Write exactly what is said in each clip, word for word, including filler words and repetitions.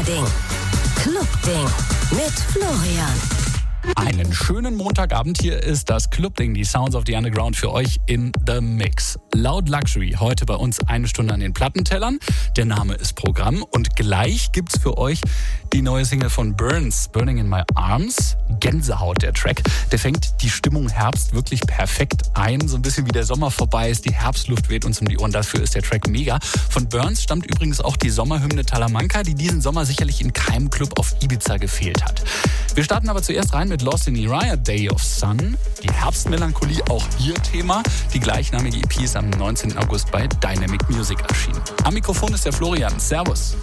Ding. Club-Ding mit Florian. Einen schönen Montagabend, hier ist das Club-Ding, die Sounds of the Underground für euch in the Mix. Loud Luxury, heute bei uns eine Stunde an den Plattentellern. Der Name ist Programm und gleich gibt's für euch die neue Single von Burns, Burning in My Arms. Gänsehaut, der Track. Der fängt die Stimmung Herbst wirklich perfekt ein. So ein bisschen wie der Sommer vorbei ist, die Herbstluft weht uns um die Ohren. Dafür ist der Track mega. Von Burns stammt übrigens auch die Sommerhymne Talamanca, die diesen Sommer sicherlich in keinem Club auf Ibiza gefehlt hat. Wir starten aber zuerst rein mit Lost in Uriah, Day of Sun. Die Herbstmelancholie, auch hier Thema. Die gleichnamige E P ist am neunzehnten August bei Dynamic Music erschienen. Am Mikrofon ist der Florian. Servus.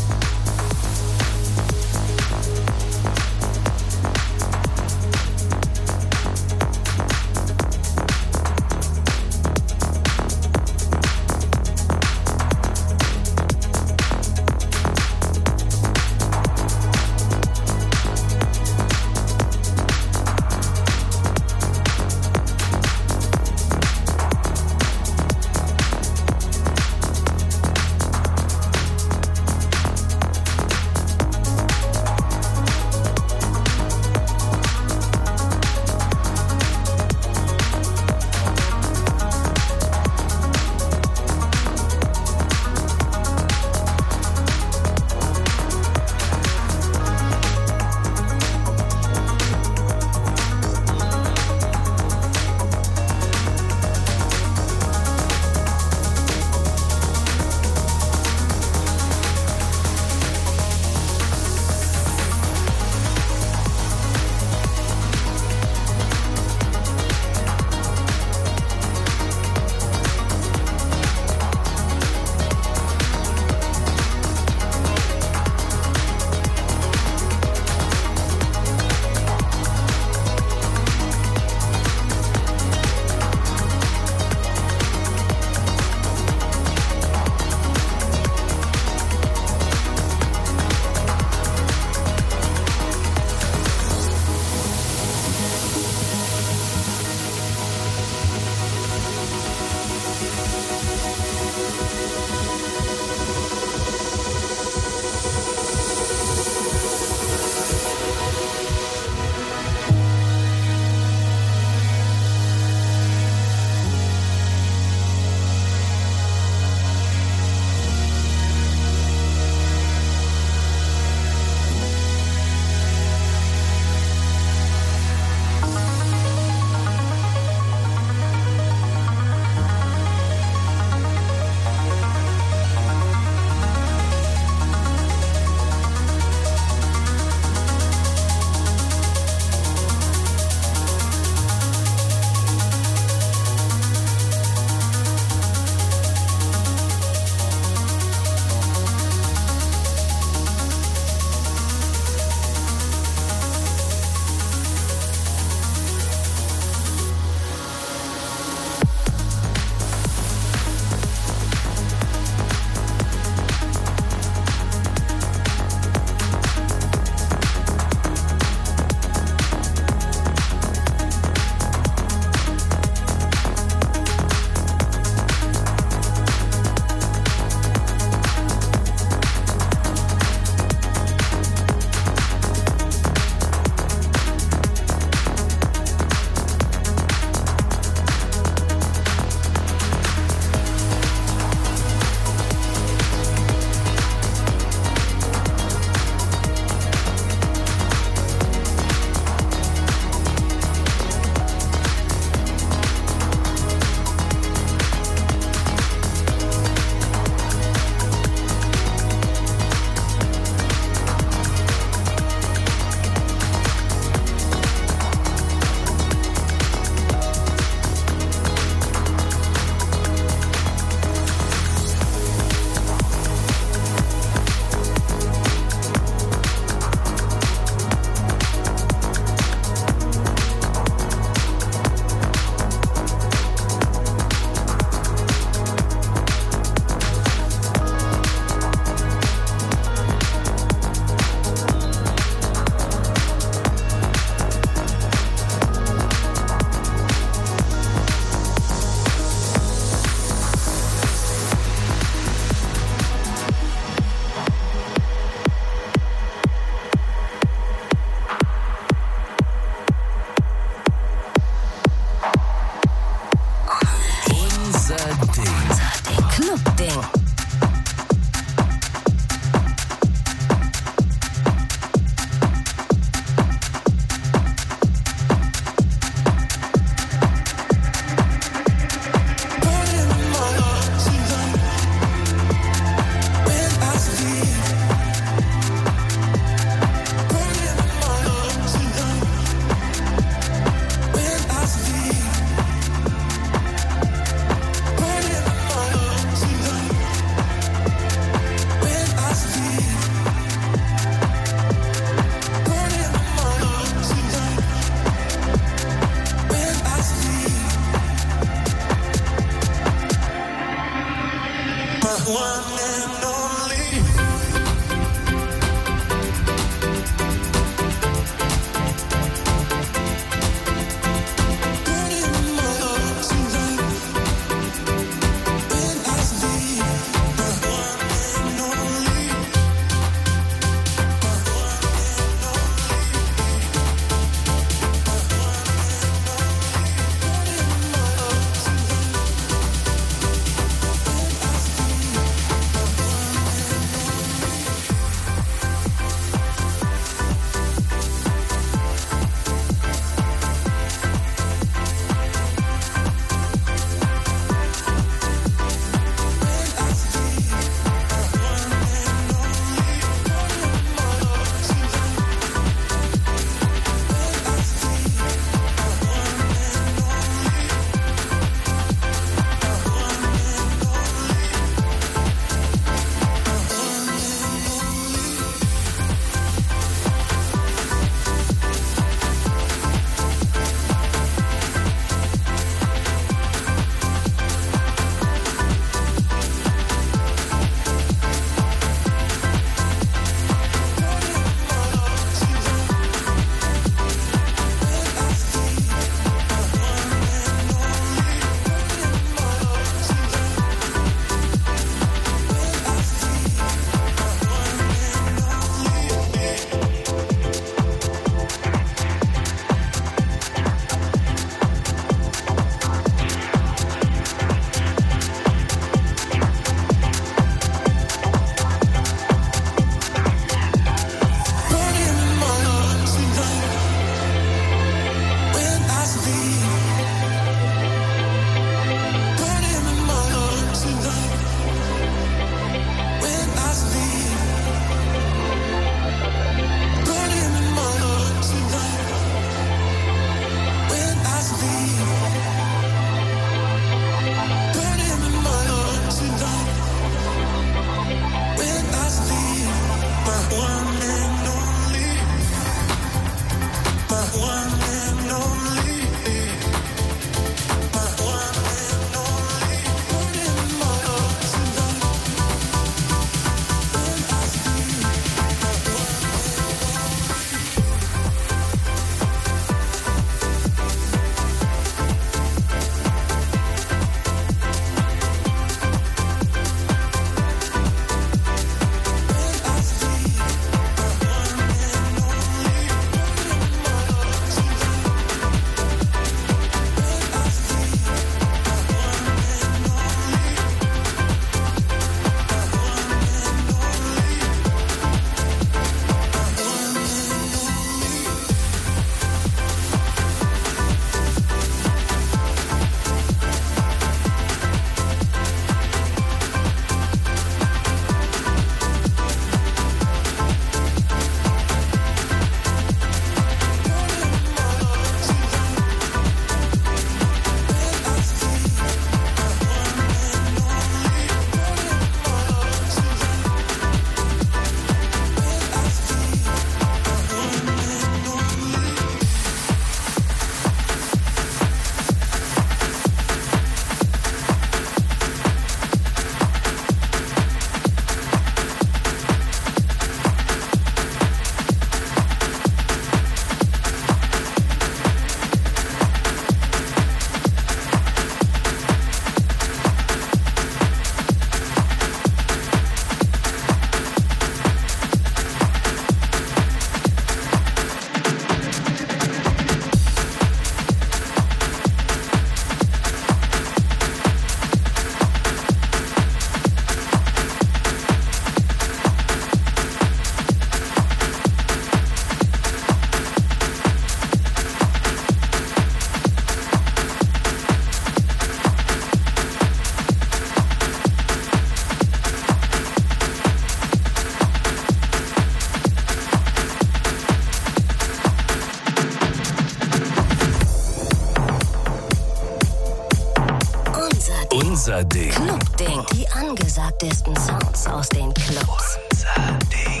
Unser Ding. Clubding. Die angesagtesten Sounds aus den Clubs. Unser Ding.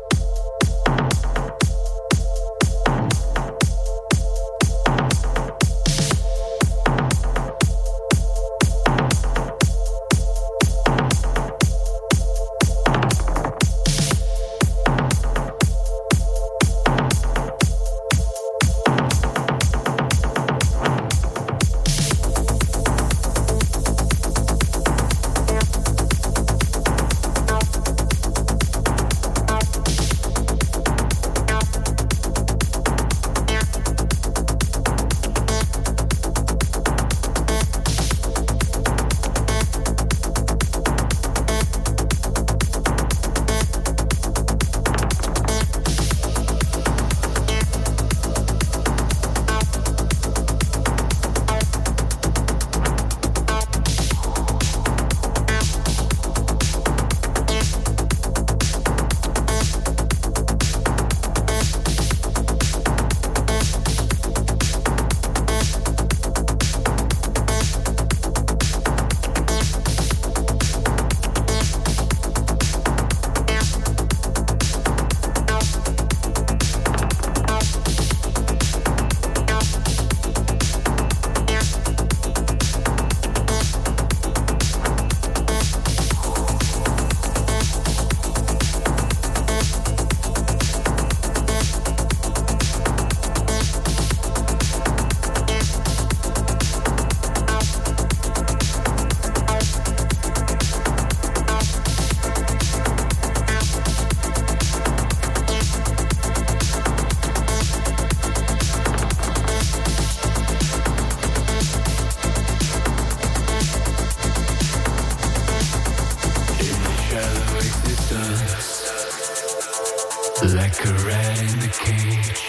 Like a rat in the cage,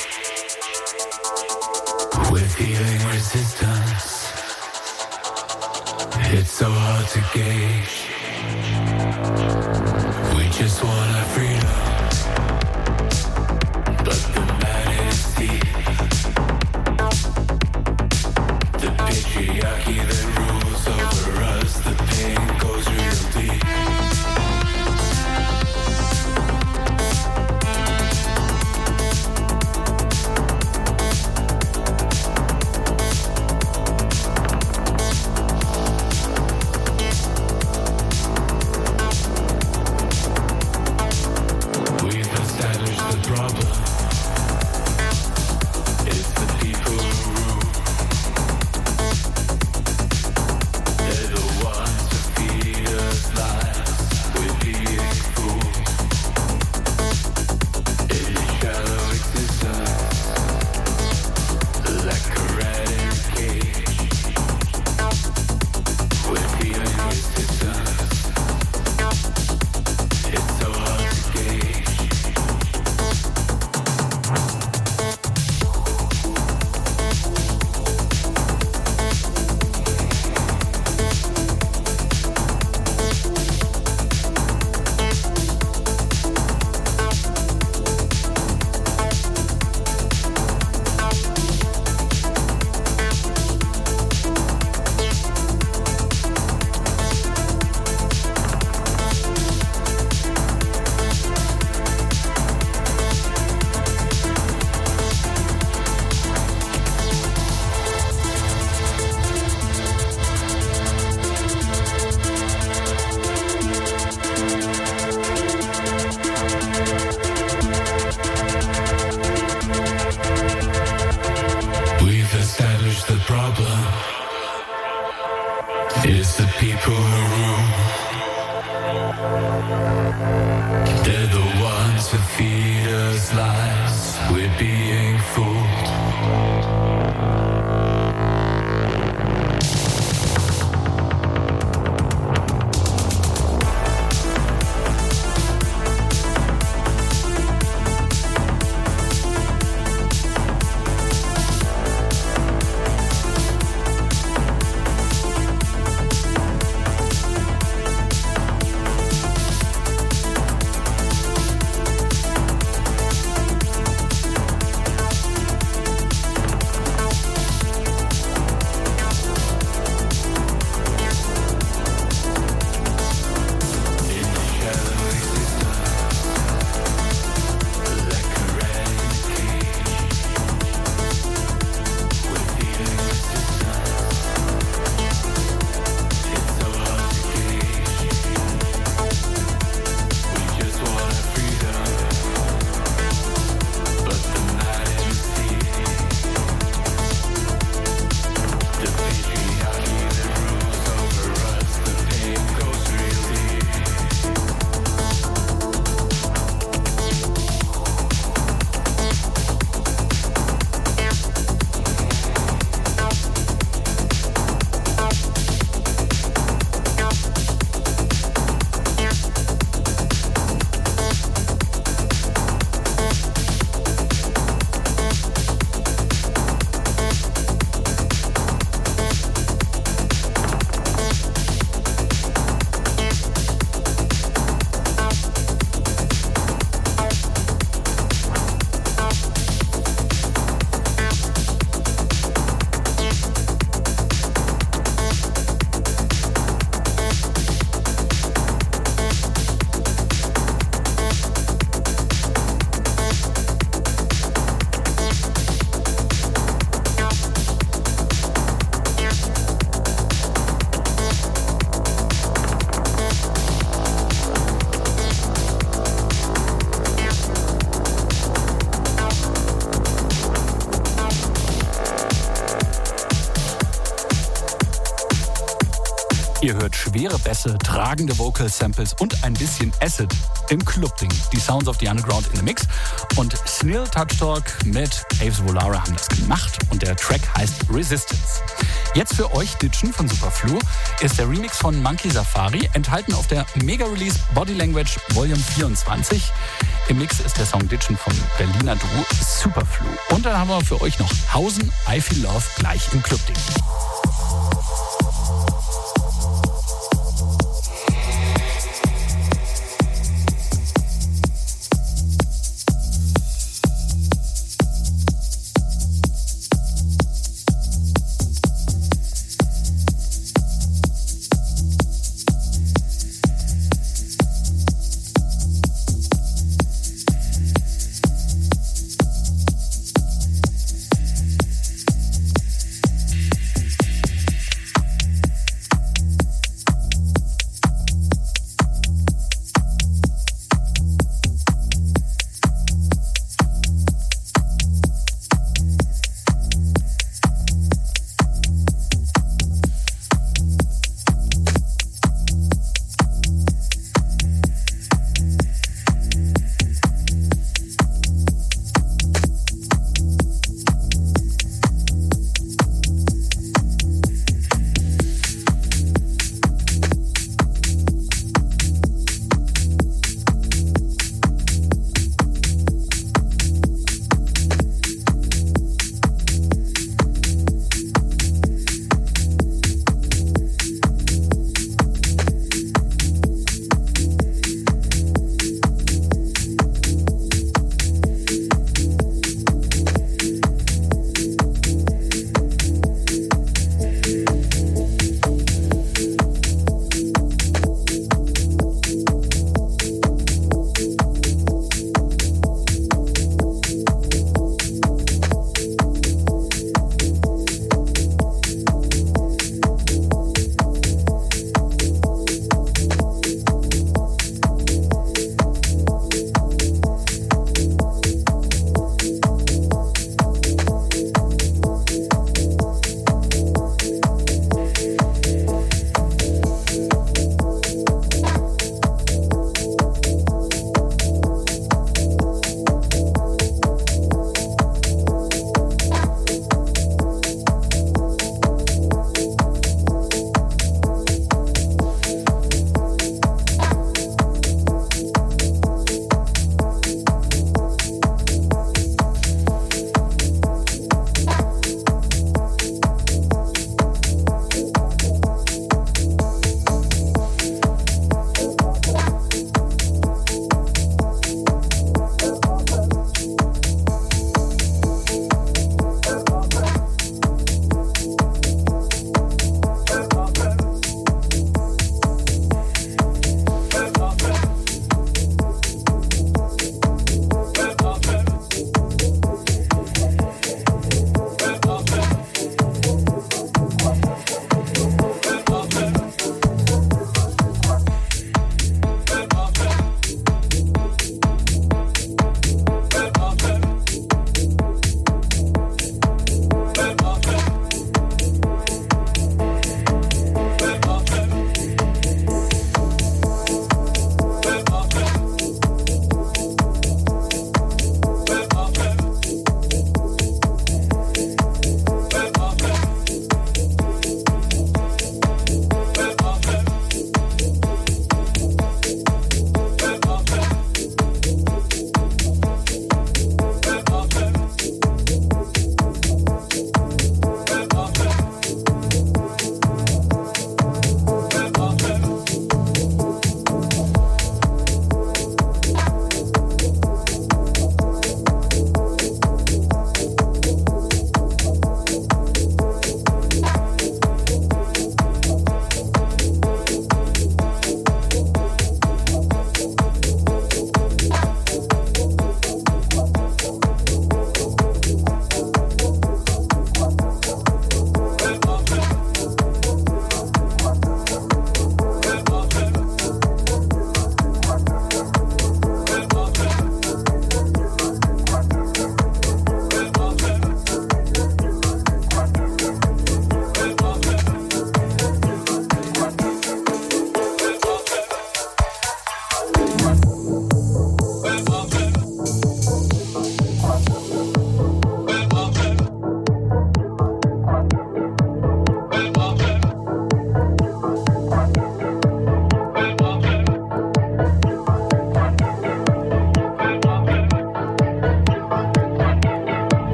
with healing resistance. It's so hard to gauge. We just want our freedom, but the night is deep. The patriarchy that rules over us, the pain goes real deep. hört schwere Bässe, tragende Vocal Samples und ein bisschen Acid im Club-Ding. Die Sounds of the Underground in the Mix. Und Snil Touch Talk mit Aves Volara haben das gemacht und der Track heißt Resistance. Jetzt für euch Ditchen von Superflu ist der Remix von Monkey Safari, enthalten auf der Mega-Release Body Language Volume vierundzwanzig. Im Mix ist der Song Ditchen vom Berliner Duo Superflu. Und dann haben wir für euch noch Hausen, I Feel Love gleich im Club-Ding.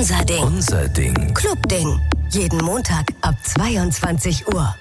Unser Ding. Unser Ding. Clubding. Jeden Montag ab zweiundzwanzig Uhr.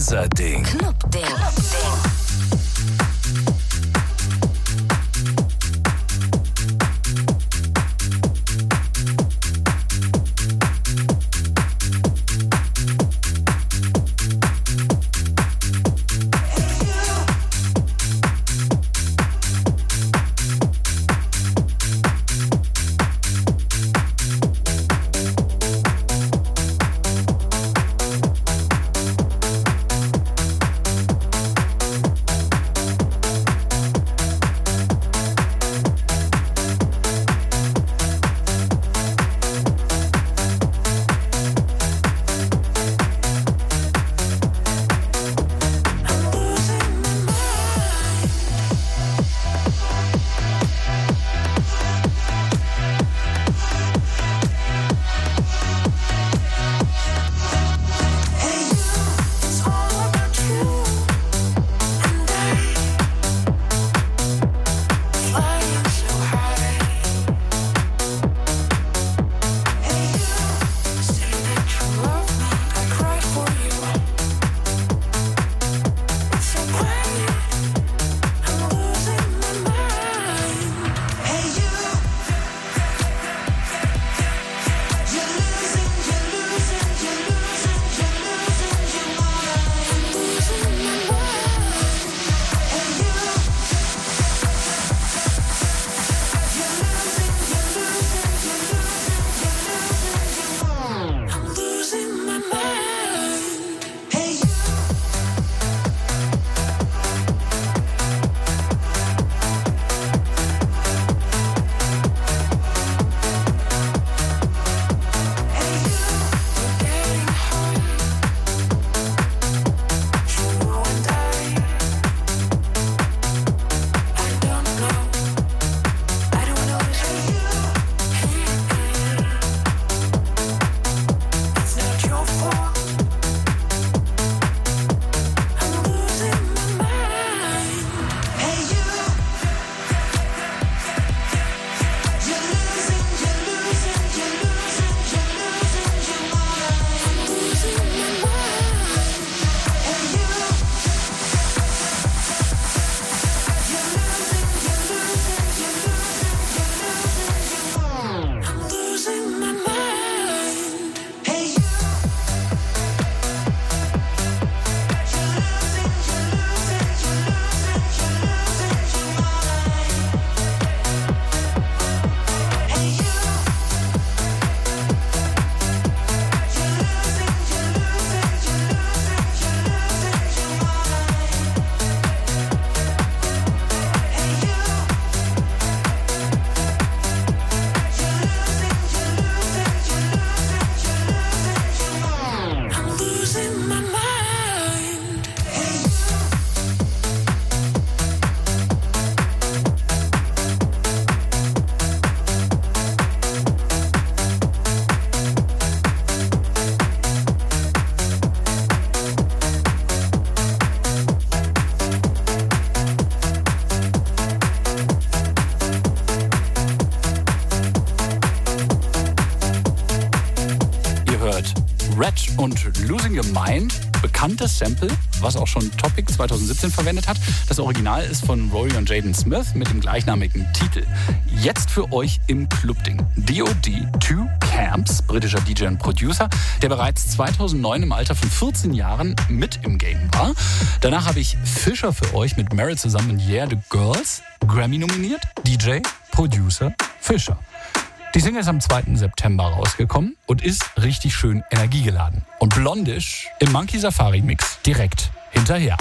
Unser Ding. Clubding. Clubding. Red und Losing Your Mind, bekanntes Sample, was auch schon Topic zwanzig siebzehn verwendet hat. Das Original ist von Rory und Jaden Smith mit dem gleichnamigen Titel. Jetzt für euch im Clubding D O D Two Camps, britischer D J und Producer, der bereits zweitausendneun im Alter von vierzehn Jahren mit im Game war. Danach habe ich Fisher für euch mit Meryl zusammen in Yeah the Girls, Grammy nominiert, D J, Producer, Fisher. Die Single ist am zweiten September rausgekommen und ist richtig schön energiegeladen. Und Blondish im Monkey Safari Mix direkt hinterher.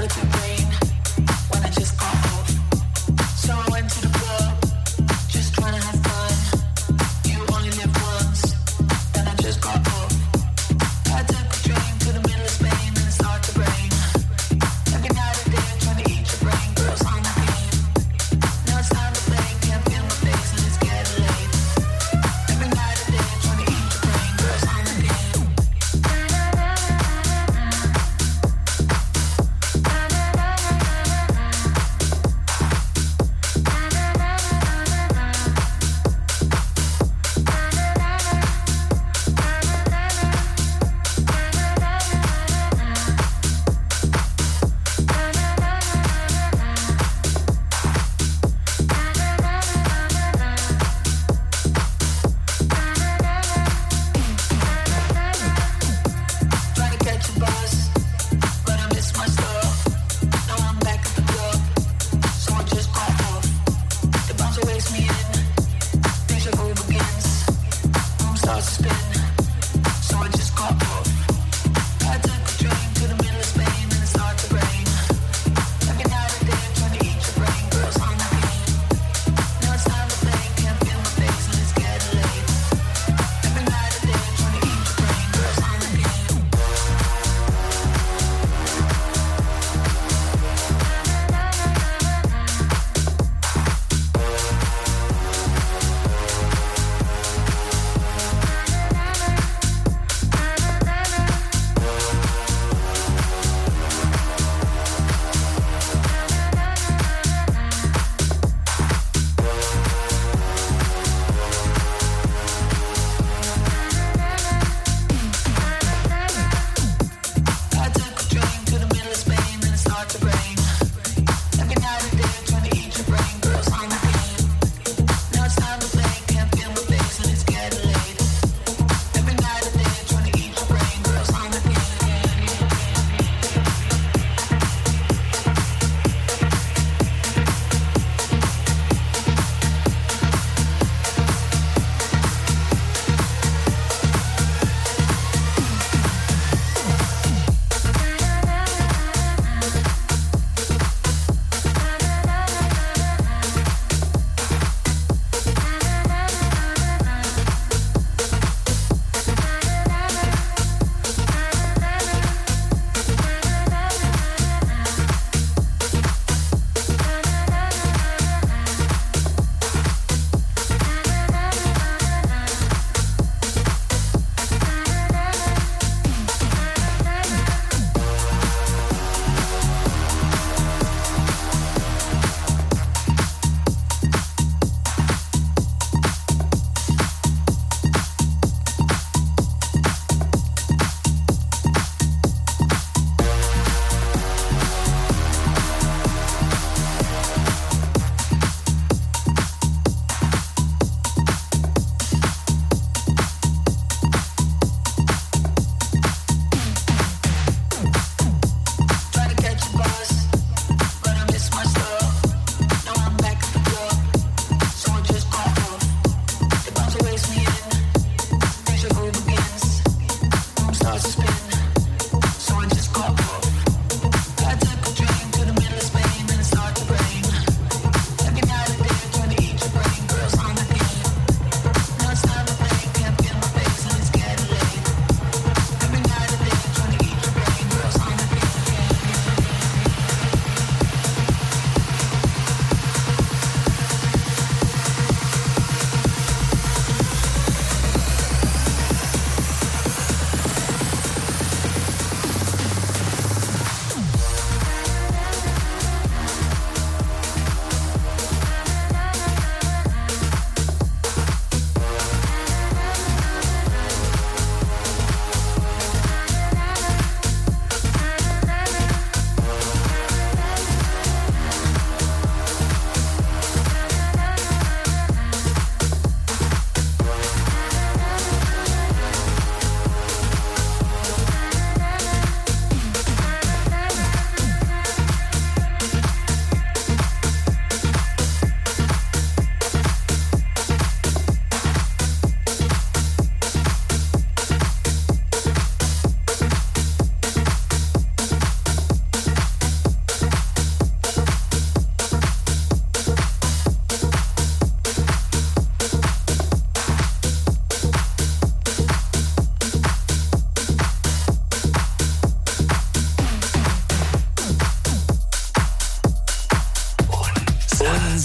Na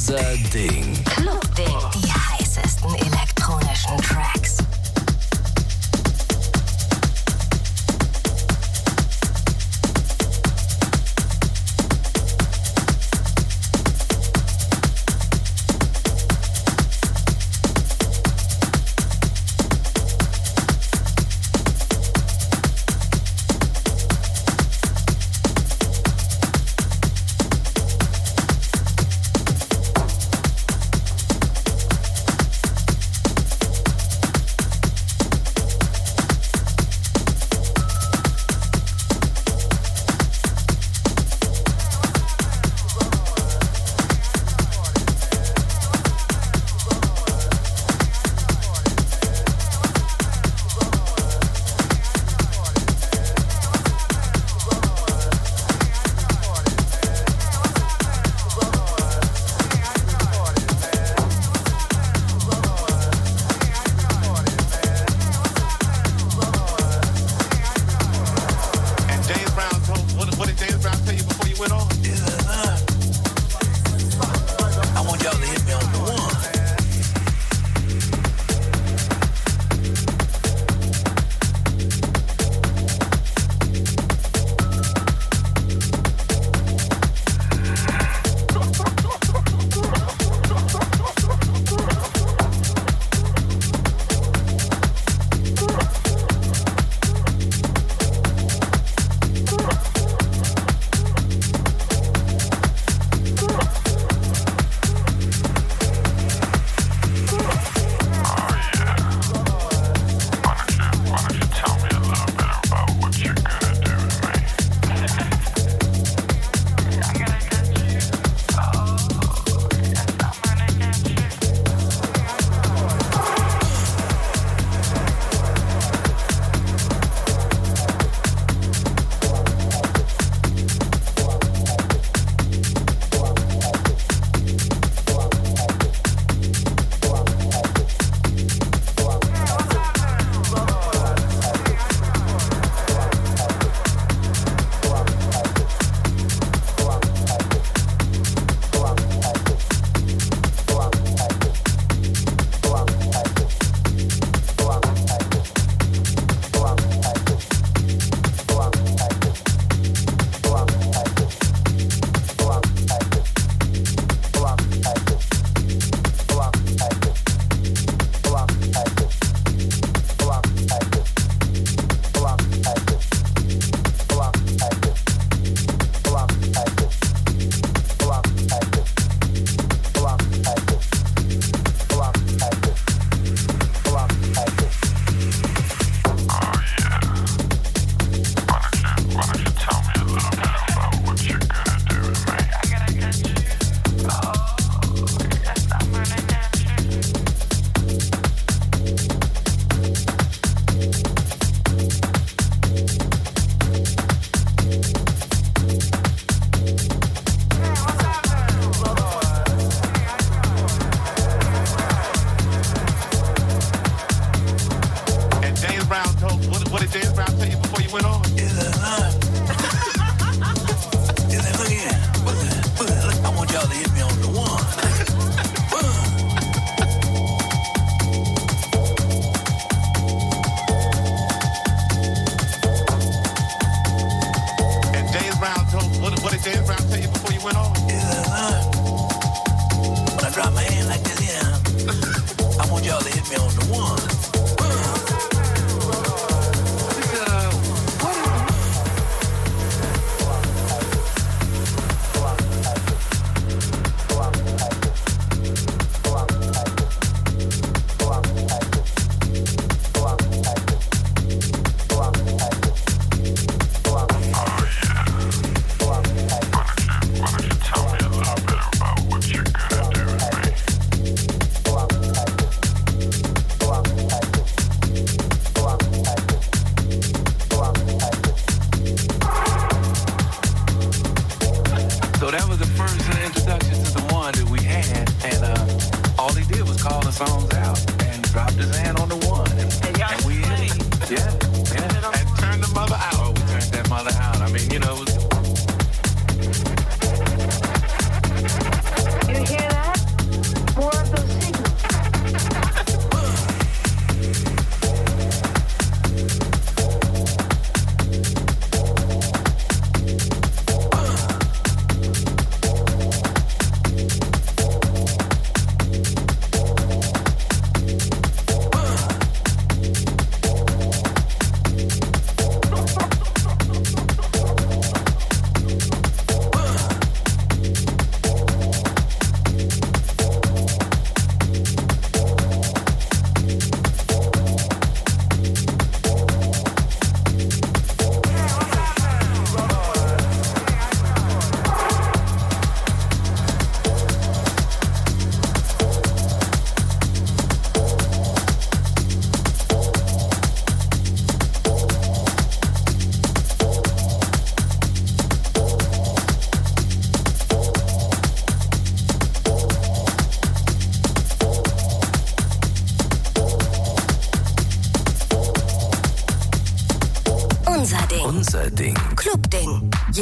Unser Ding. Club-Ding. Die heißesten elektronischen Tracks. Tell me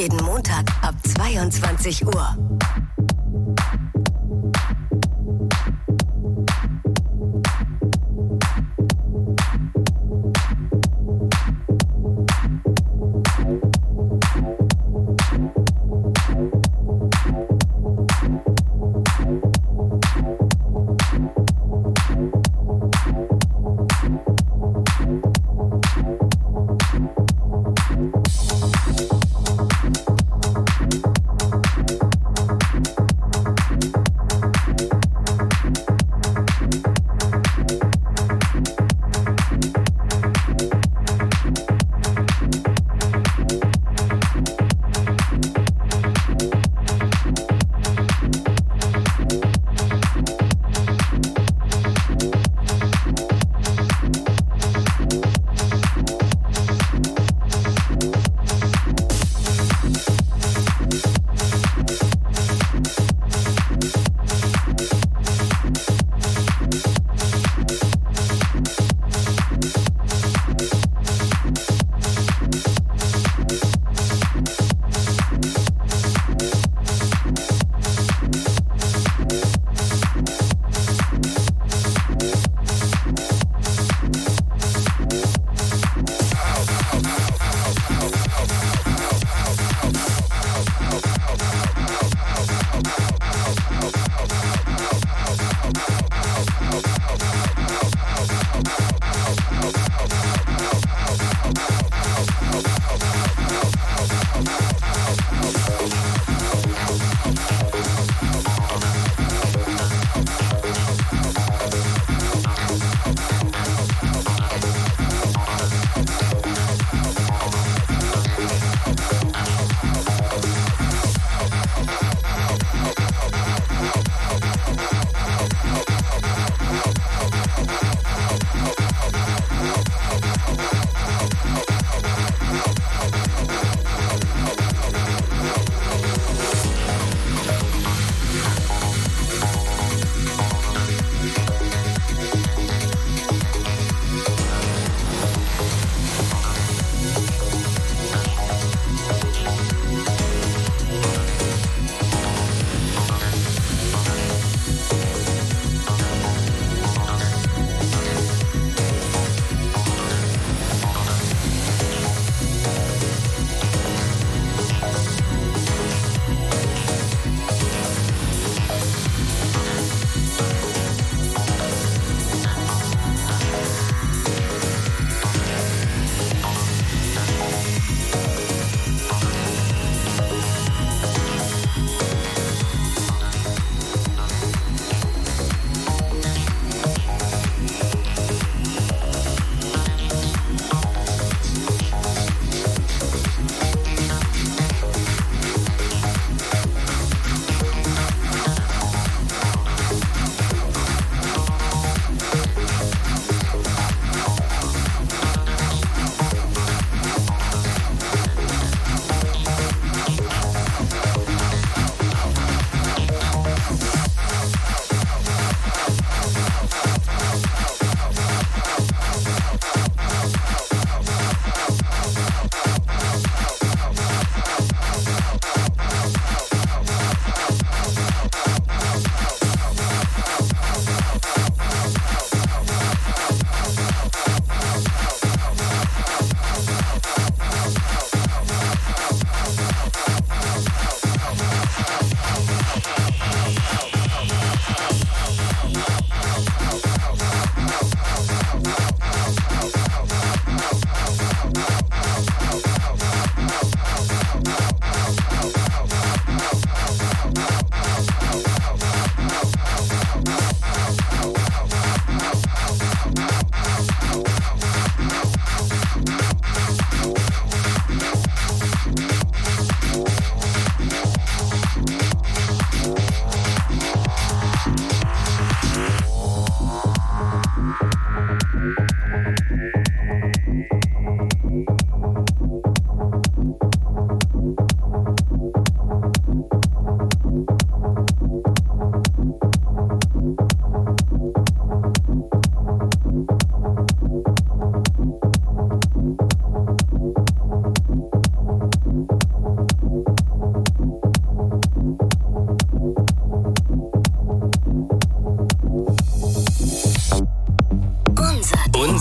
Jeden Montag ab zweiundzwanzig Uhr.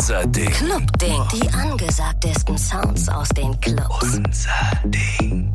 Unser Ding. Clubding. Die angesagtesten Sounds aus den Clubs. Unser Ding.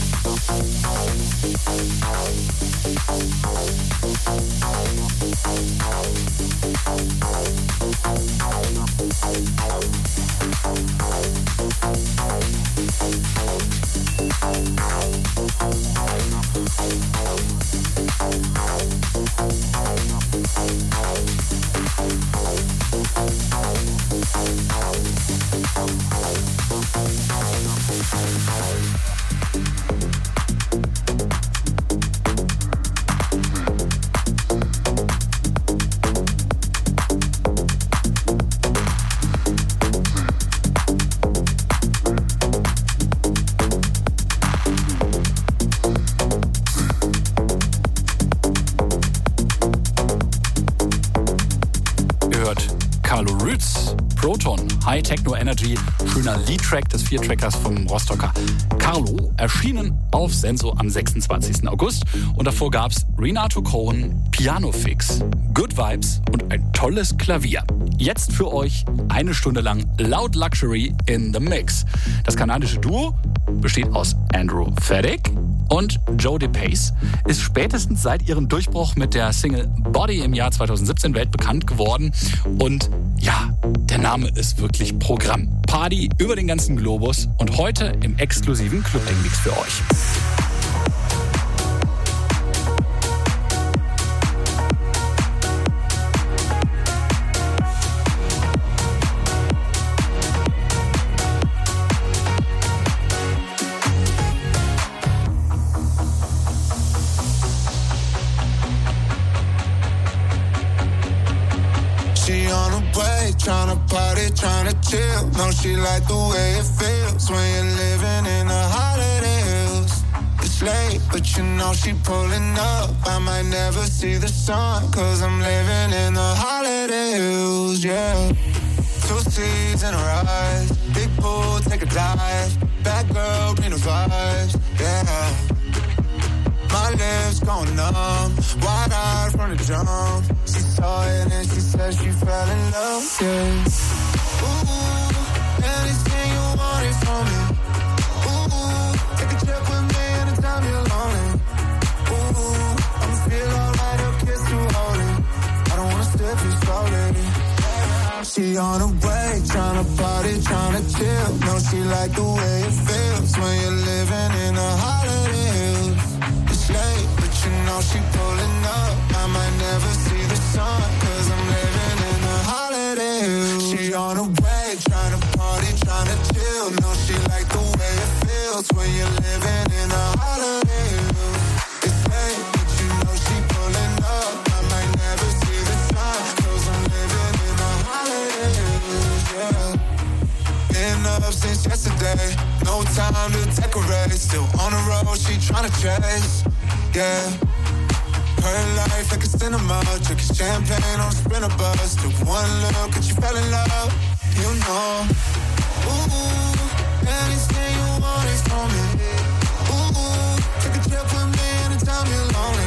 We'll be right back. Carlo Rütz, Proton, High Techno Energy, schöner Lead-Track des Viertrackers vom Rostocker Carlo, erschienen auf Senso am sechsundzwanzigsten August. Und davor gab's Renato Cohen, Piano Fix, Good Vibes und ein tolles Klavier. Jetzt für euch eine Stunde lang Loud Luxury in the Mix. Das kanadische Duo besteht aus Andrew Fedek und Joe DePace, ist spätestens seit ihrem Durchbruch mit der Single Body im Jahr zweitausendsiebzehn weltbekannt geworden. Und ja, der Name ist wirklich Programm. Party über den ganzen Globus und heute im exklusiven Club-Mix für euch. Tryna party, tryna chill. No, she like the way it feels when you're living in the holiday hills. It's late, but you know she pulling up. I might never see the sun, cause I'm living in the holiday hills, yeah. Two seeds in her eyes, big pool, take a dive. Bad girl, bring the vibes, yeah. My lips going numb, wide-eyed from the jump. She saw it and she said she fell in love, yeah. Ooh, anything you wanted from me. Ooh, take a trip with me anytime you're lonely. Ooh, I'ma feel alright, a kiss to hold it. I don't wanna step too slowly. She on her way, tryna party, tryna chill. No, she like the way it feels when you're living in the holiday hills. Late, but you know she pulling up. I might never see the sun, cause I'm living in the holiday hills. She on her way, tryna party, tryna chill. No, she like the way it feels when you're living in the holiday hills. It's late, but you know she pulling up. I might never see the sun, cause I'm living in the holiday hills, yeah. Been up since yesterday, no time to decorate. Still on the road, she tryna chase. Yeah, her life like a cinema. Drinking champagne on a sprinter bus. Took one look and you fell in love. You know, ooh, anything you want is from me. Ooh, take a trip with me anytime you're lonely.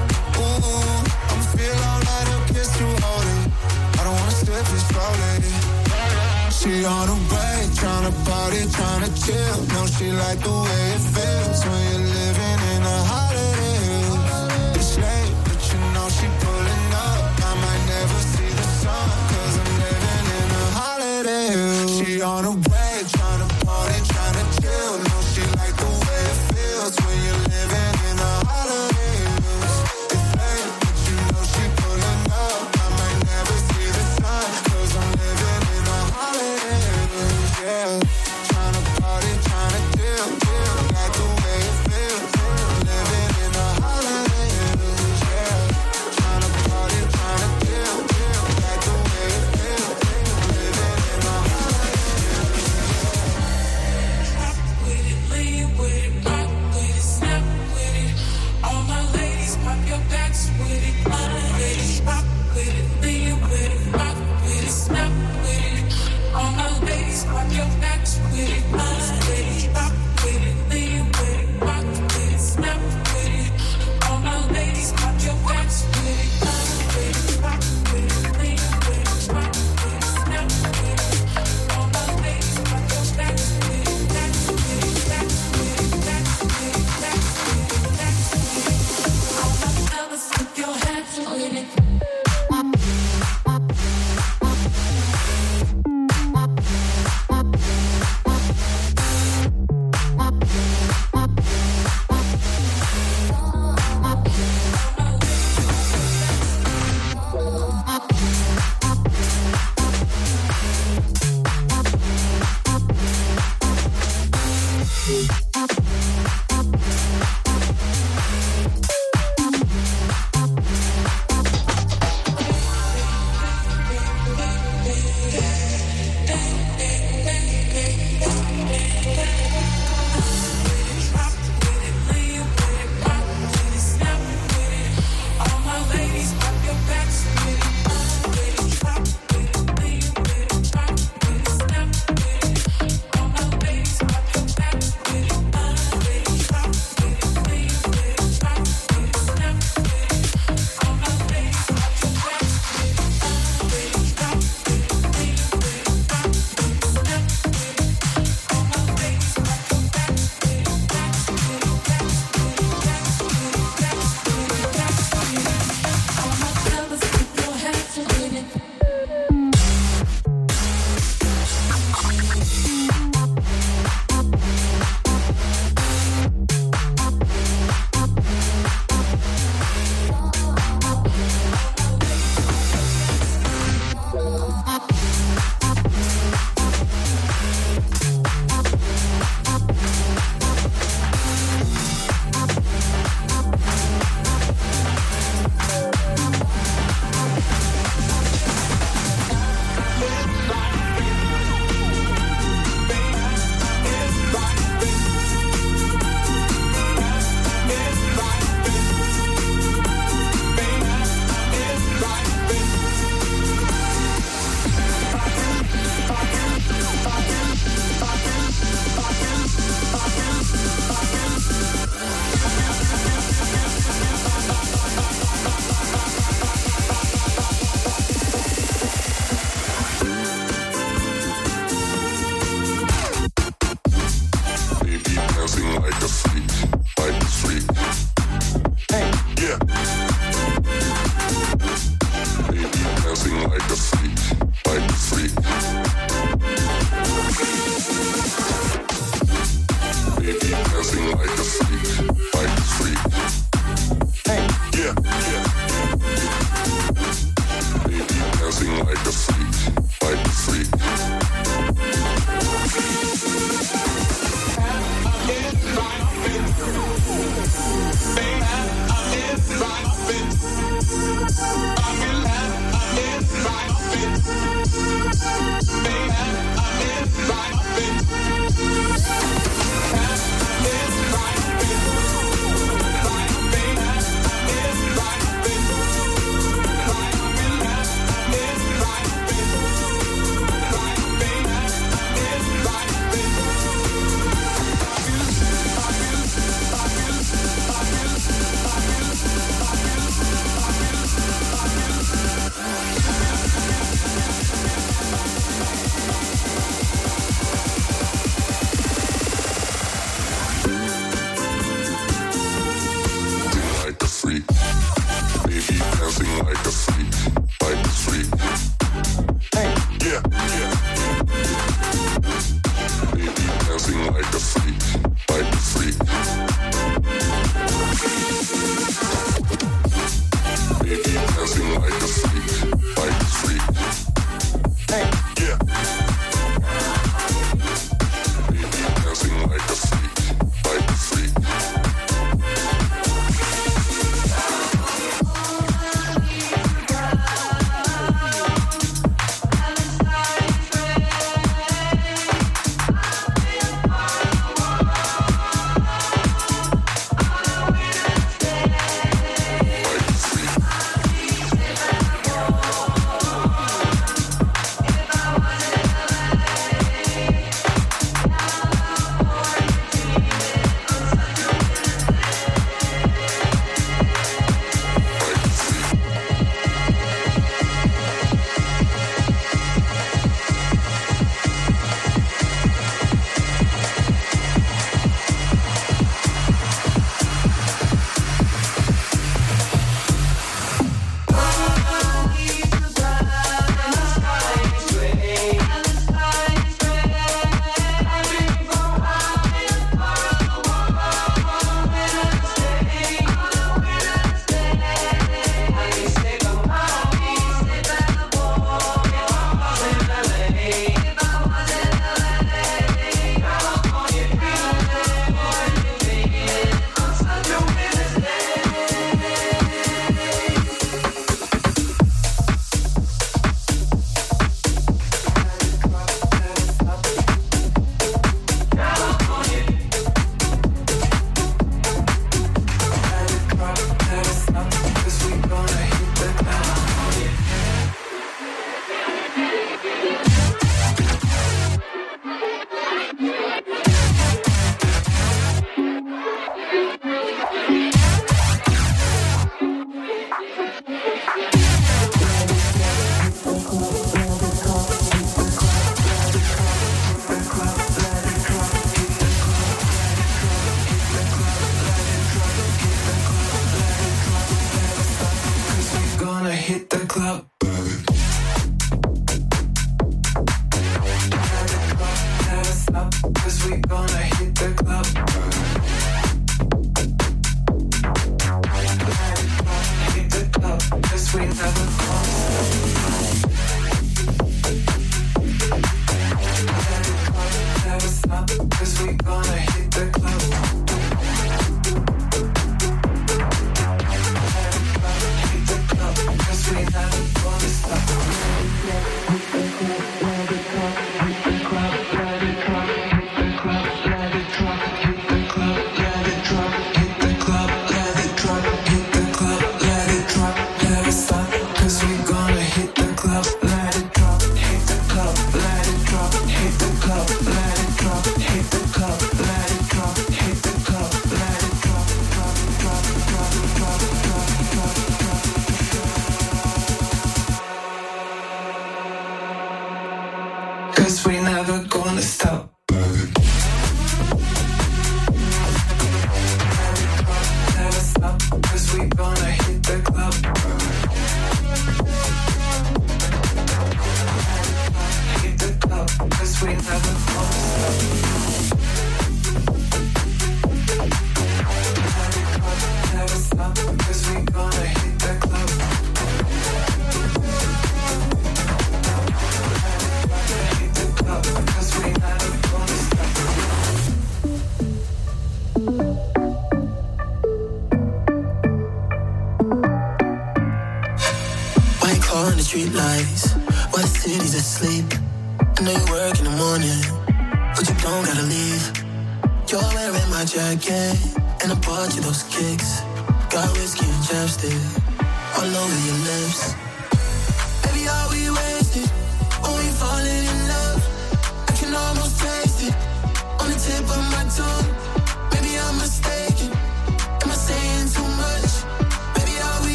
Ooh, I'ma feel alright, a kiss to hold it. I don't wanna step too slowly. She on her way, tryna party, tryna chill. No, she like the way it feels when you're living in a holiday. Late, but you know she pulling up. I might never see the sun, cause I'm living in a holiday hills. She on her way, tryna party, tryna chill. No, she like the way it feels when you're living in a holiday hills. It's late, but you know she pulling up. I might never see the sun, cause I'm living in a holiday hills, yeah. Tryna party, tryna chill, chill. Like the way it feels, living in a holiday.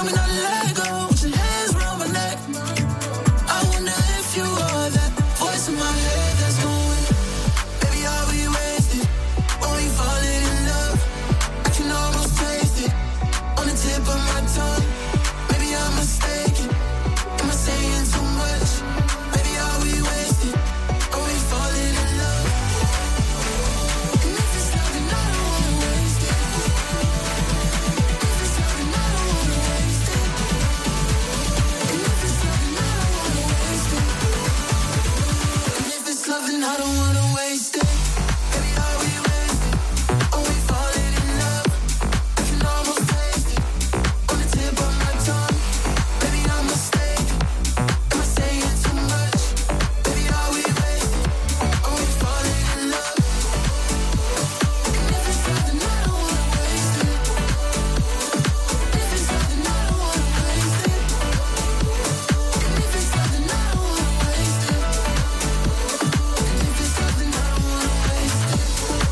tell me not to let go. Put your hands around my neck. I wonder if you are that voice in my head that's going. Baby, are we wasted when we falling in love? I can almost taste it on the tip of my tongue. Maybe I'm mistaken. Am I saying too much? Baby, are we wasted? Are we falling in love? And if it's loving, I don't wanna waste it. If it's loving, I don't wanna waste it. And if it's loving, I don't wanna waste it. And if it's loving, I don't wanna waste it. Baby, are we wasted? Are we falling in love? I can almost taste it on the tip of my tongue. Baby, I'm mistaken. Am I saying too much? Baby, are we wasted? Are we falling in love? And if it's something I don't wanna waste it. If it's something I don't wanna waste it. And if it's something I don't wanna waste it. And if it's something I don't wanna waste it.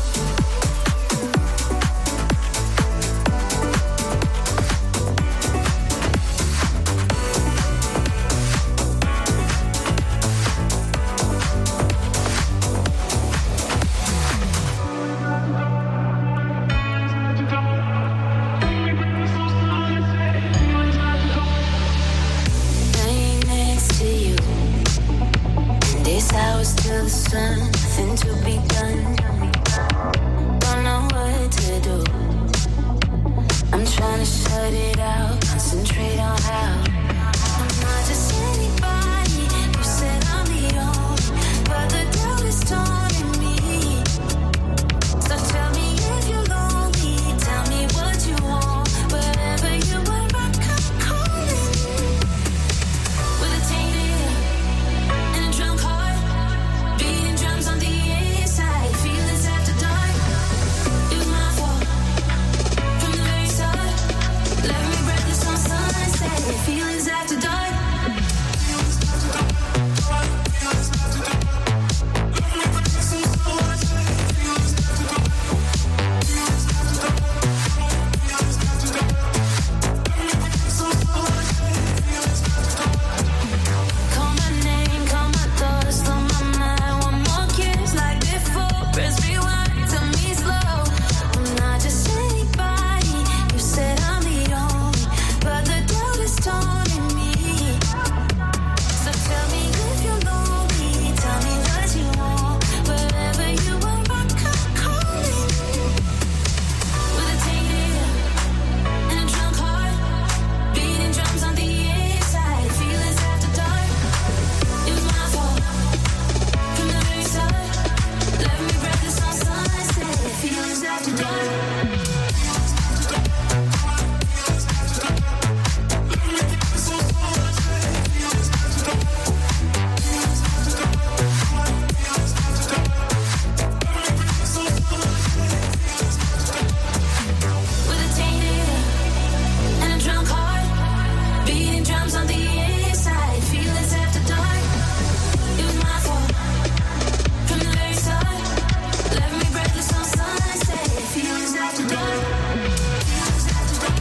Laying next to you, in this house till the sun, nothing to be done. Don't know what to do. I'm trying to shut it out, concentrate on how. I'm not just anybody. You said I'm the only, but the doubt is taunting me. So tell me if you're lonely, tell me what you want. Wherever you are, I come calling. With a tainted ear and a drunk heart, beating drums on the inside, feelings after dark. It was my fault from the very start. Left me breathless on sunset, feelings after dark. Call my name, call my thoughts, slow my mind. One more kiss like before. Press rewind, tell me slow. I'm not just anybody. You said I'm the only, but the doubt is taunting me. So tell me if you're lonely, tell me what you want. Wherever you are, I come calling. With a tainted ear and a drunk heart, beating drums on the inside, feelings after dark. It was my fault from the very start. Left me breathless on sunset, feelings after dark. With a tainted ear and a drunk heart, beating drums on the inside, feelings after dark. It was my fault from the very start. Left me breathless on sunset, feelings after dark. Feelings after dark.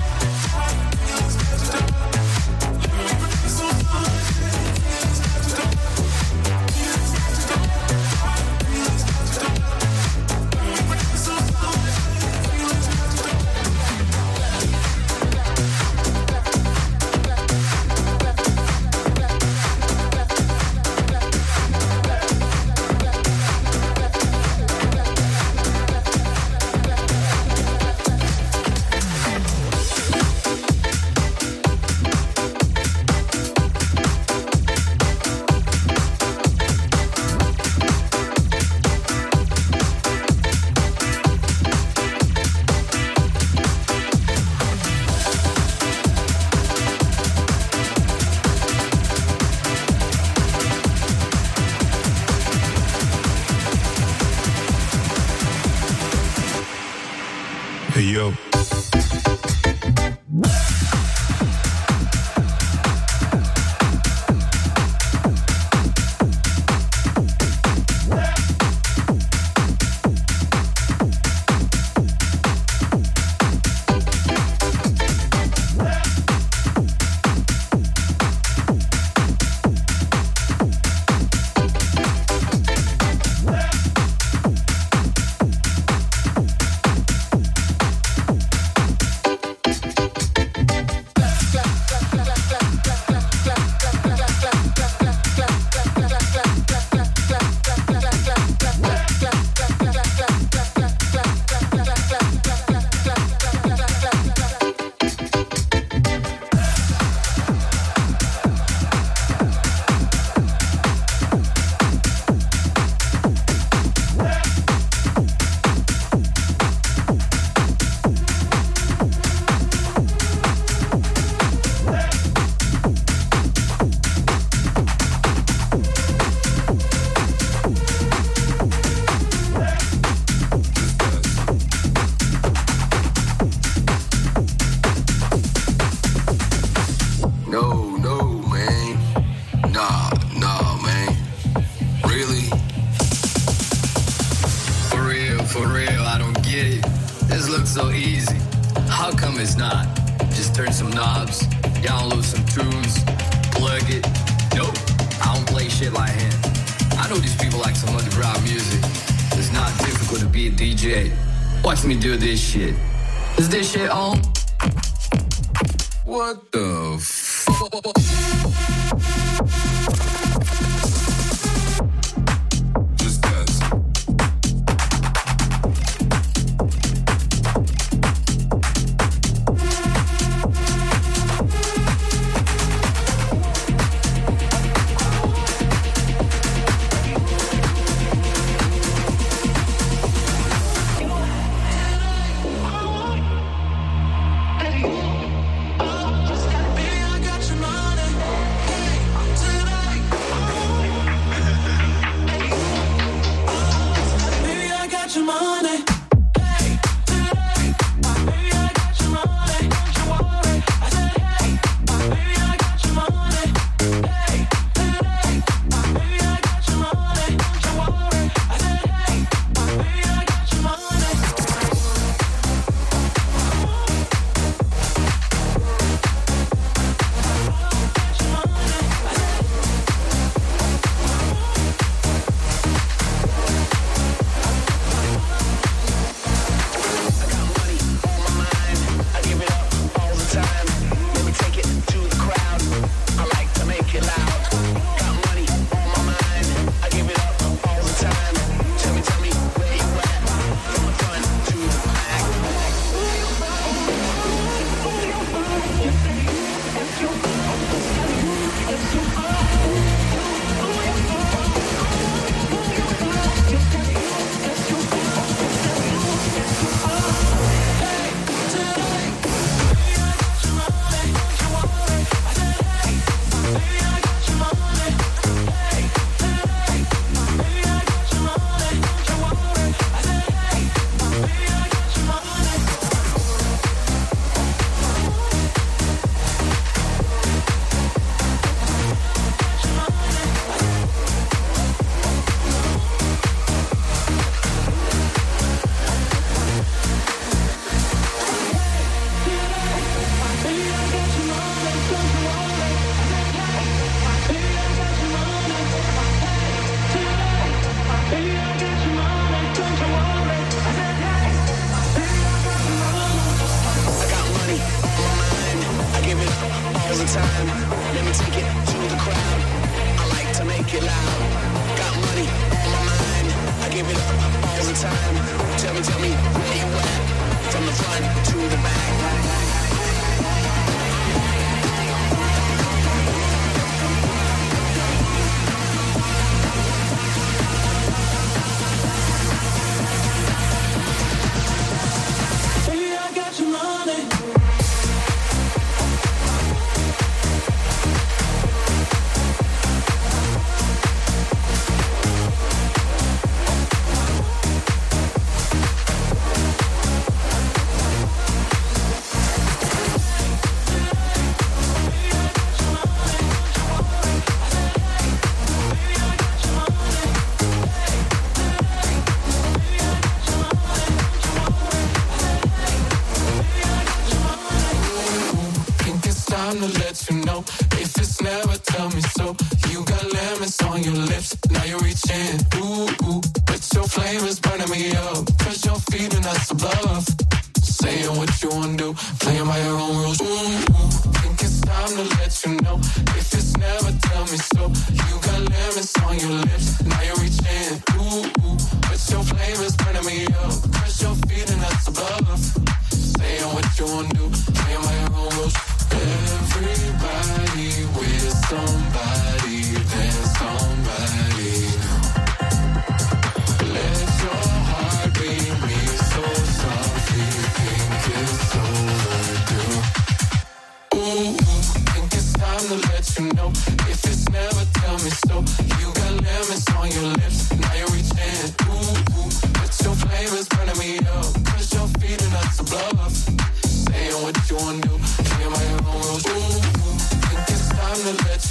No, no, man. Nah, nah, man. Really? For real, for real, I don't get it. This looks so easy. How come it's not? Just turn some knobs, download some tunes, plug it. Nope, I don't play shit like him. I know these people like some underground music. It's not difficult to be a D J. Watch me do this shit. Is this shit on? What the fuck? Just dance.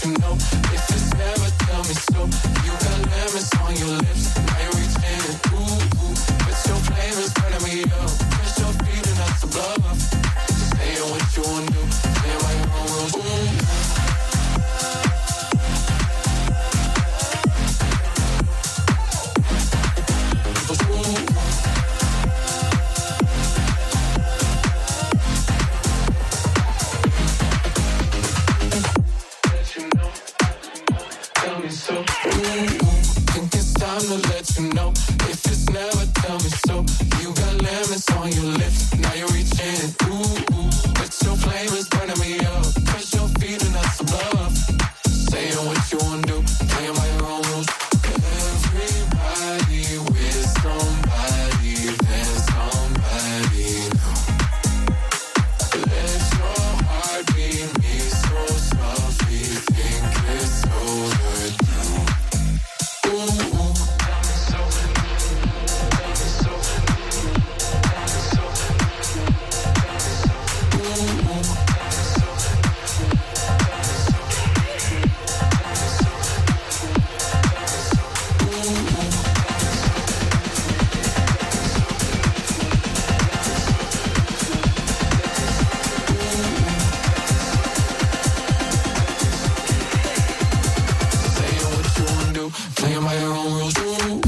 you know. If it's never, tell me so. You got lemons on your lips, now you're reaching it. Ooh, ooh, but your flavor's turning me up. Press your feet and that's above. Saying what you wanna do, playing by your own rules. Ooh. To let you know, if it's never, tell me so. You got lemons on your lips, now you're reaching it. Ooh, ooh, but your flavor's burning me up. Press your feet and that's above. Saying what you wanna do, playing by your own rules. Everybody with somebody, then somebody new. Let your heart beat me so softly, think it's overdue. Ooh. Playing by your own rules. Ooh.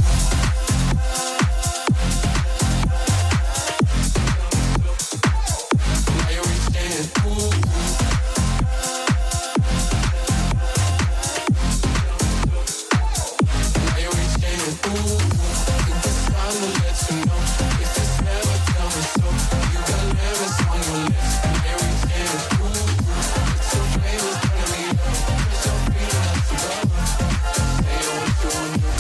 Now you're reaching it. Ooh. Now you're reaching it. Ooh. Think it's time to let you know. If it's never, tell me so. You got lemons on your lips. Now you're reaching it. Ooh. It's your flavor's turning me up. Press your feet and that's above. Saying what you wanna do.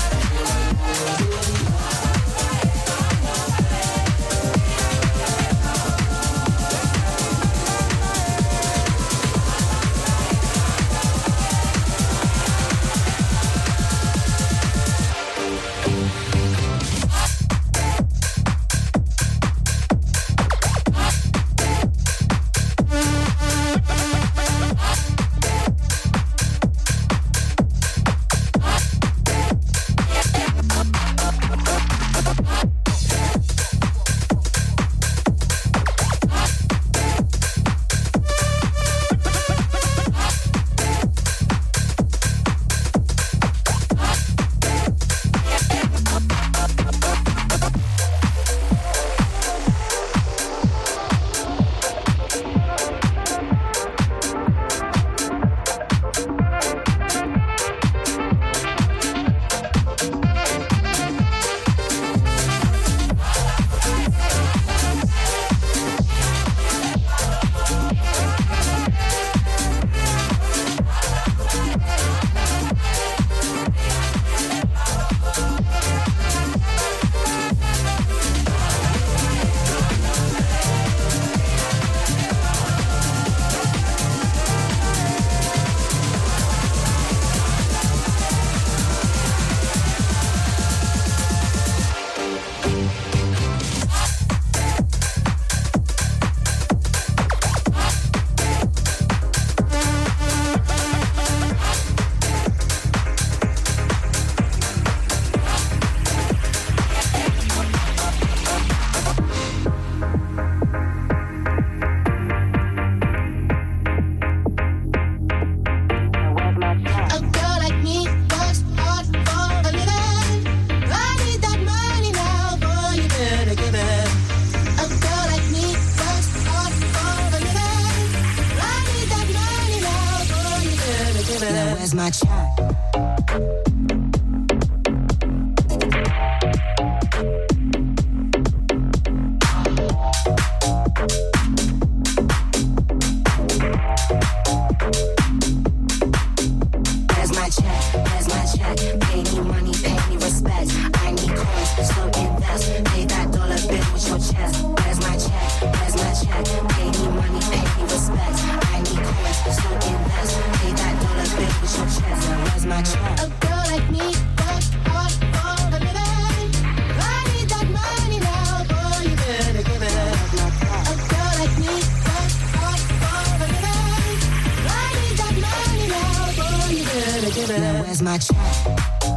Where's my check? Now where's my check?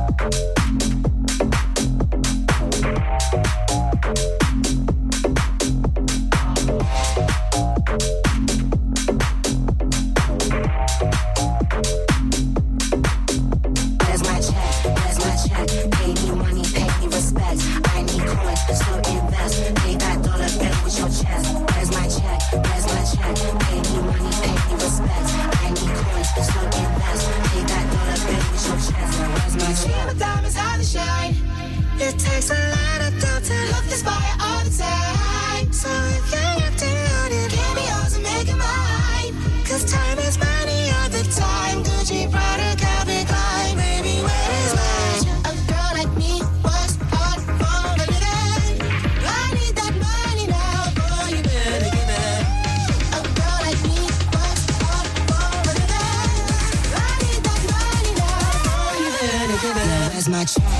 It takes a lot of dough to love this fire all the time. So if you're acting on it, give me yours and make it mine. Cause time is money all the time. Gucci, Prada, Calvin Klein. Baby, where is mine? A girl like me works hard for a living. I need that money now, boy, you better give it. A girl like me works hard for a living. I need that money now, boy, you better give it. Now where's my check?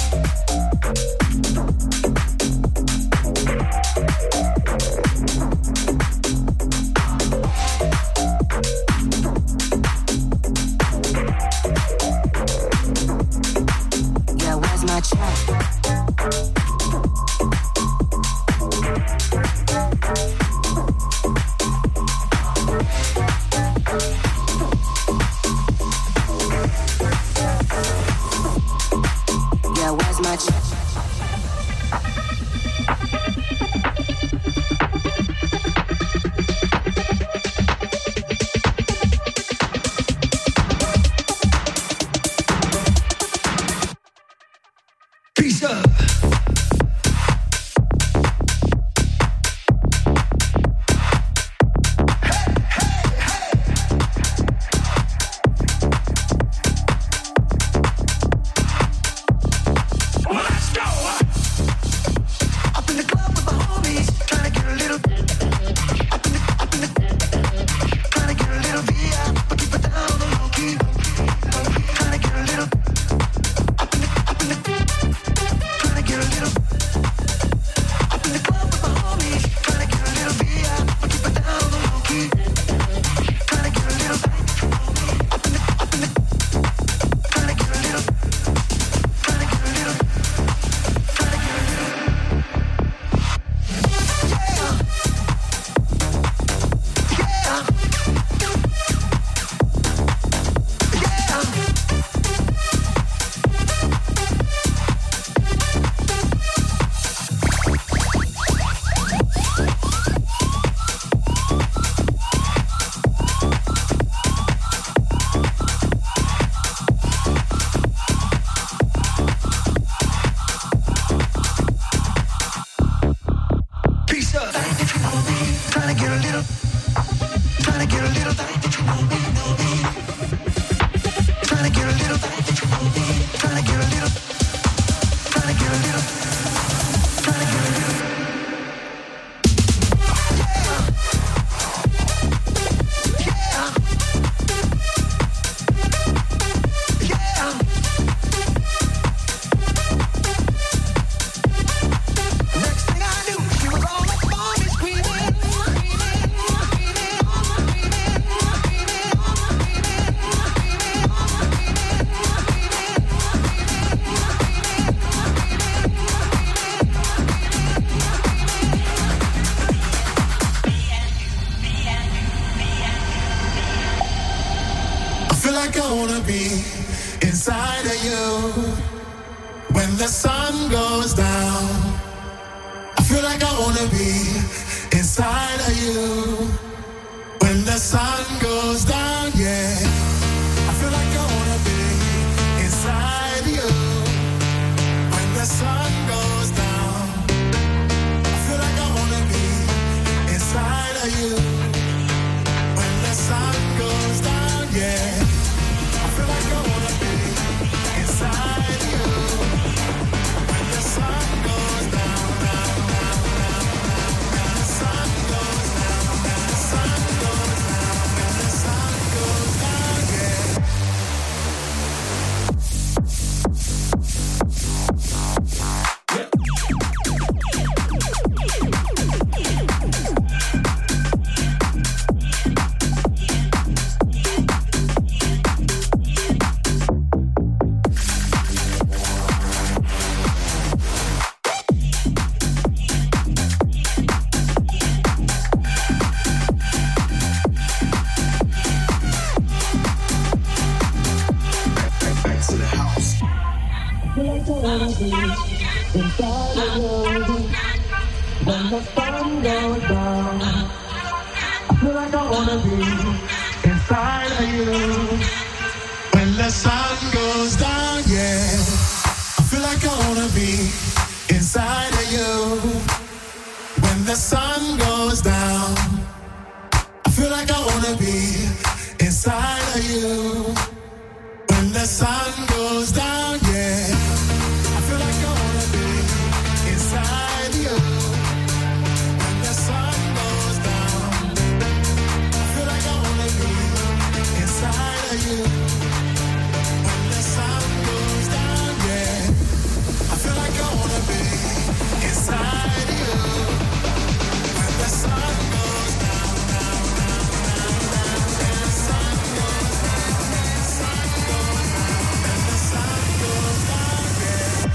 like I wanna be inside of you. When the sun goes down, I feel like I wanna be inside of you. When the sun goes down, yeah, I feel like I wanna be inside of you. When the sun goes down, I feel like I wanna be inside of you. When the sun goes down, yeah, I feel like I wanna be inside you. When the sun goes down, I feel like I wanna be inside of you. When the sun goes down, yeah, I feel like I wanna be inside you. When the sun goes down, down, down, down, down, when the sun goes down, when the sun goes down, when the sun goes down, yeah.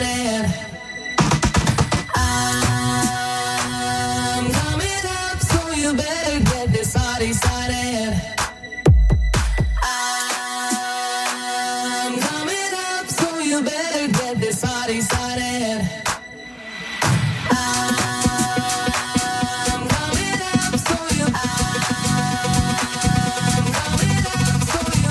in. I'm coming up, so you better get this party started. I'm coming up, so you better get this party started. I'm coming up, so you. I'm coming up, so you.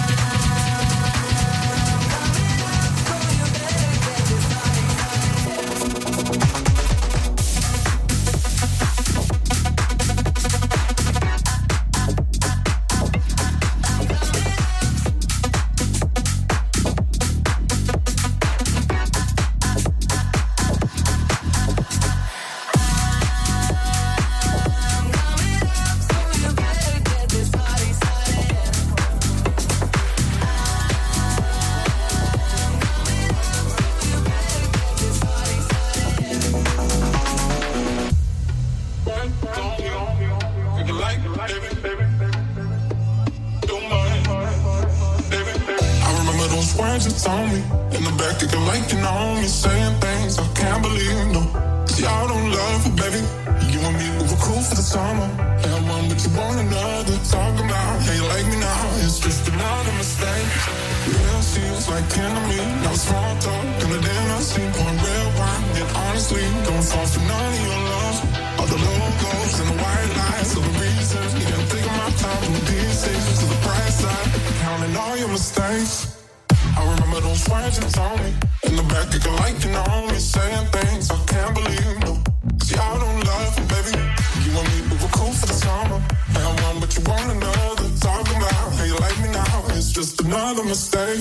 Words you told me in the back, you can like you know me, saying things I can't believe. No, see, I don't love you, baby. You and me, we were cool for the summer. And one, but you want another. Talking about how you like me now, it's just another mistake. Real seems like enemy, now small talk. And the dinner scene, pouring real wine. And honestly, don't fall for none of your love. All the logos and the white lies are the reasons. You gotta take my time from the pieces to the bright side, counting all your mistakes. I remember those words you told me in the back, you can like you know me, saying things I can't believe. No, see, I don't love you, baby. You and me, we were cool for the summer. And one, but you want another. Talking about how you like me now, it's just another mistake.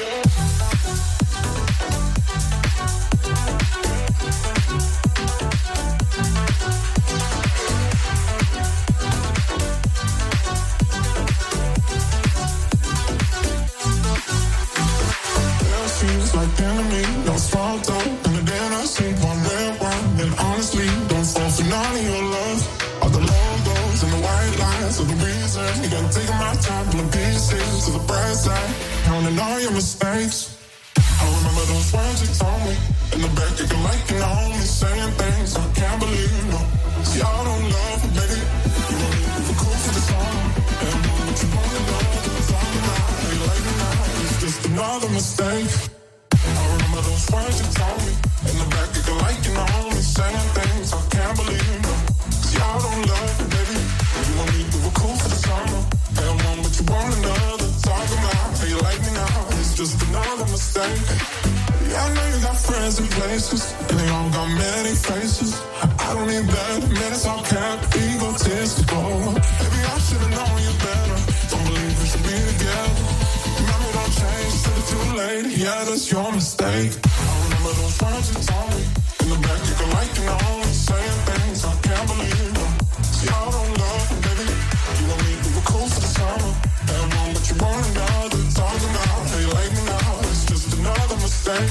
Seems like enemy, no small talk. And the dinner scene, one red wine. And honestly, don't fall for none of your love. All the logos and the white lines are the reason. You gotta take my time, pull the pieces to the bright side, counting all your mistakes. I remember those words you told me in the back, you can like you know me, saying things I can't believe. No, see, I don't love you, baby. You know me, we were cool for the summer. And what you want to know, talking about how you like me now, it's just another mistake. I remember those words you told me in the back, you can like you know me, saying things I can't believe. No, see, I don't love you, baby. You and me, we were cool for the summer. And one, but you want another. Talking about how you like me now, it's just another mistake. Yeah, I know you got friends in places, and they all got many faces. I don't need that, man, it's all cap, egotistical. Maybe I should've known you better. Don't believe we should be together. Remember, don't change till it's too late. Yeah, that's your mistake. I remember those words you told me in the back, you can like you know me, saying things I can't believe. No, see, I don't love you, baby. You and me, we were cool for the summer. And one, but you want another. Talking about how you like me now, it's just another mistake.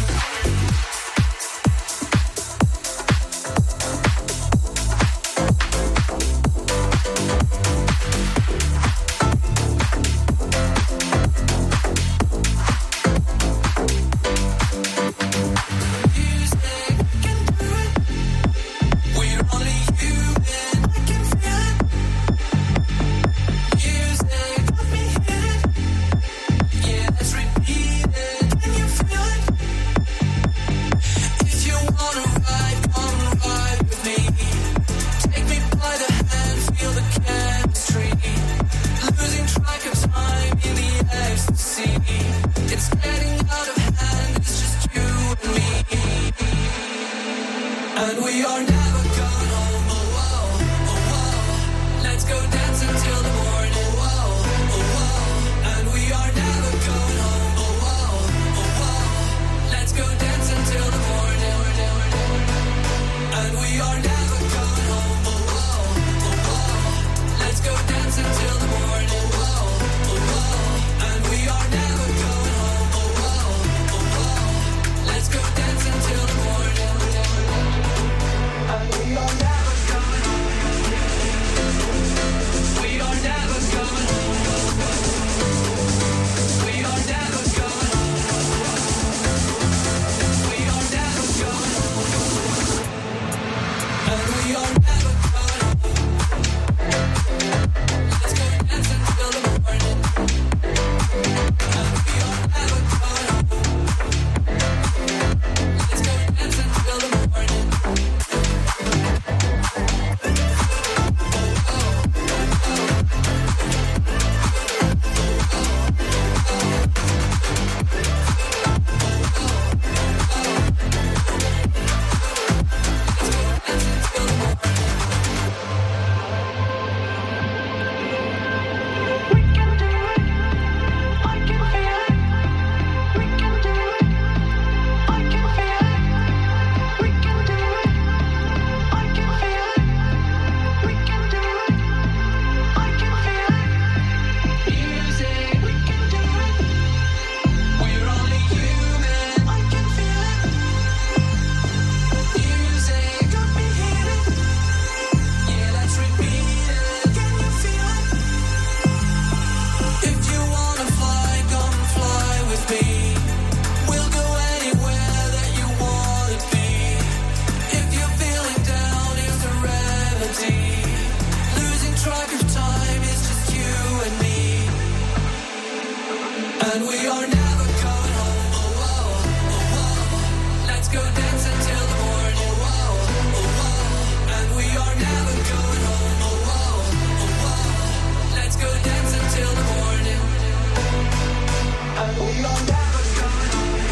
Let's go dance until the morning. Oh wow, oh wow. And we are never going home. Oh wow, oh wow. Let's go dance until the morning. And we are never going home.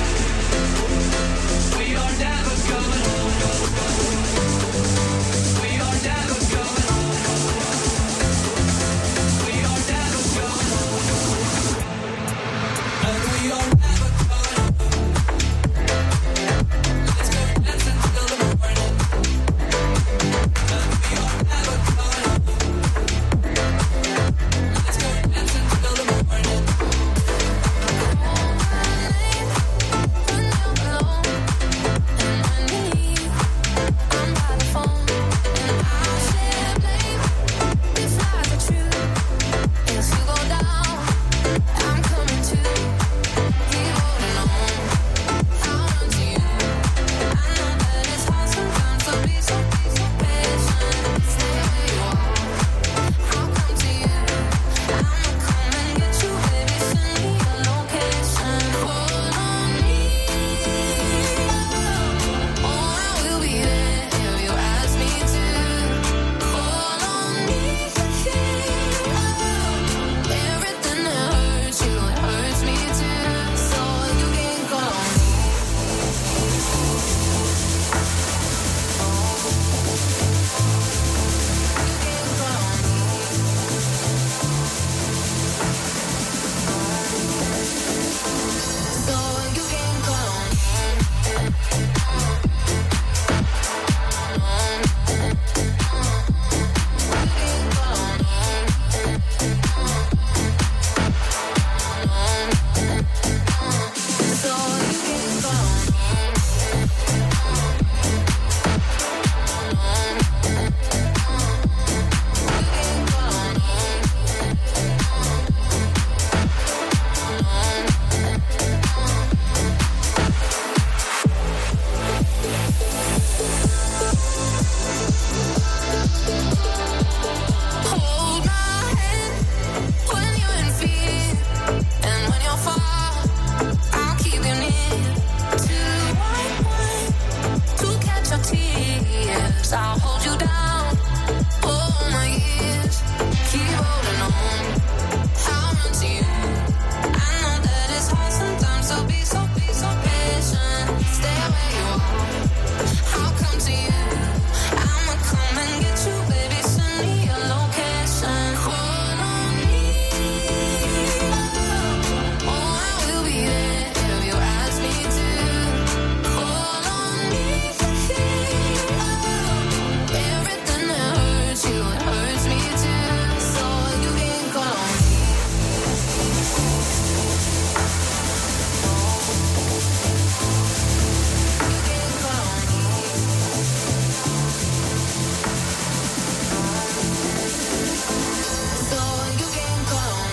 We are never going home. We are never going home. We are never going home. And we are never going home. Let's go dance until the morning. And we are never going home. Let's go dance until the morning. I'll hold you down. Oh, my years keep holding on. I'll run to you. I know that it's hard sometimes, so be so, be so patient. Stay where you are. I'll come to you. I'ma come and get you, baby. Send me your location. Call on me. Oh, I will be there if you ask me to. Call on me. Everything that hurts you, it hurts me too. So you can call on me. You can call on me. So you can call on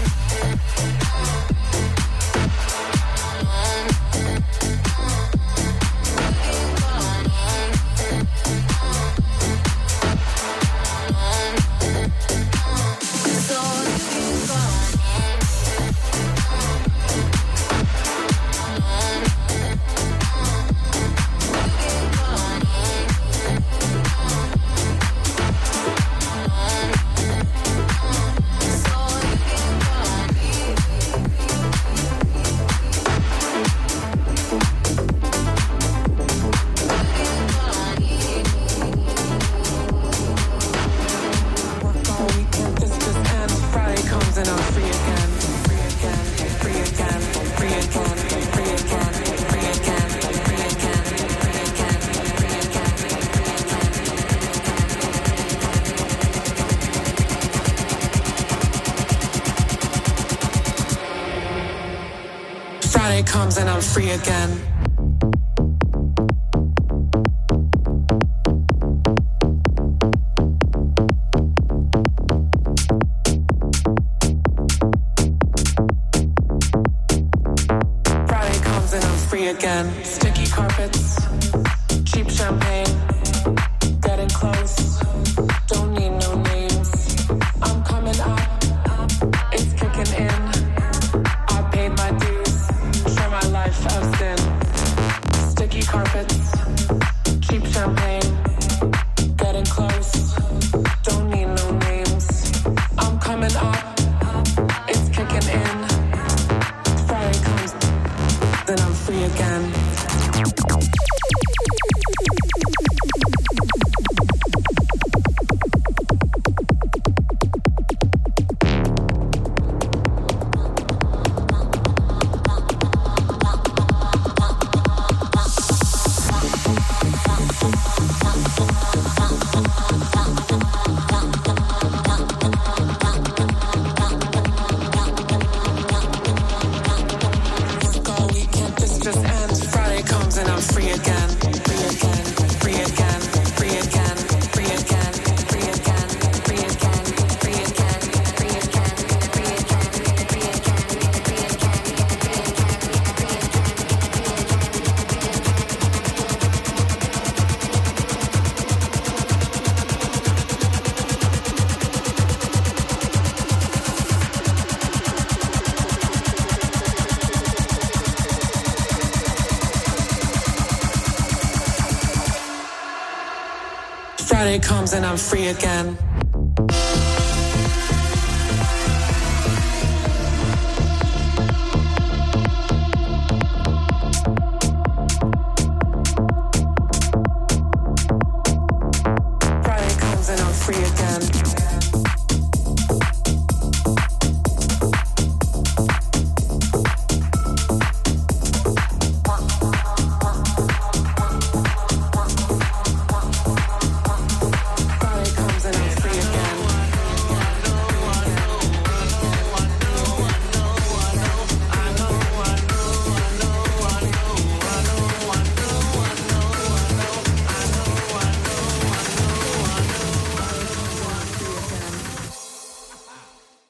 Friday comes and I'm free again. Friday comes and I'm free again. Sticky carpets, cheap champagne, getting close, don't need no names. I'm coming up, it's kicking in. I paid my dues for my life of sin. Sticky sticky carpets, cheap champagne, getting close, don't need no names. I'm coming up, it's kicking in. Friday comes, then I'm free again. Friday comes and I'm free again.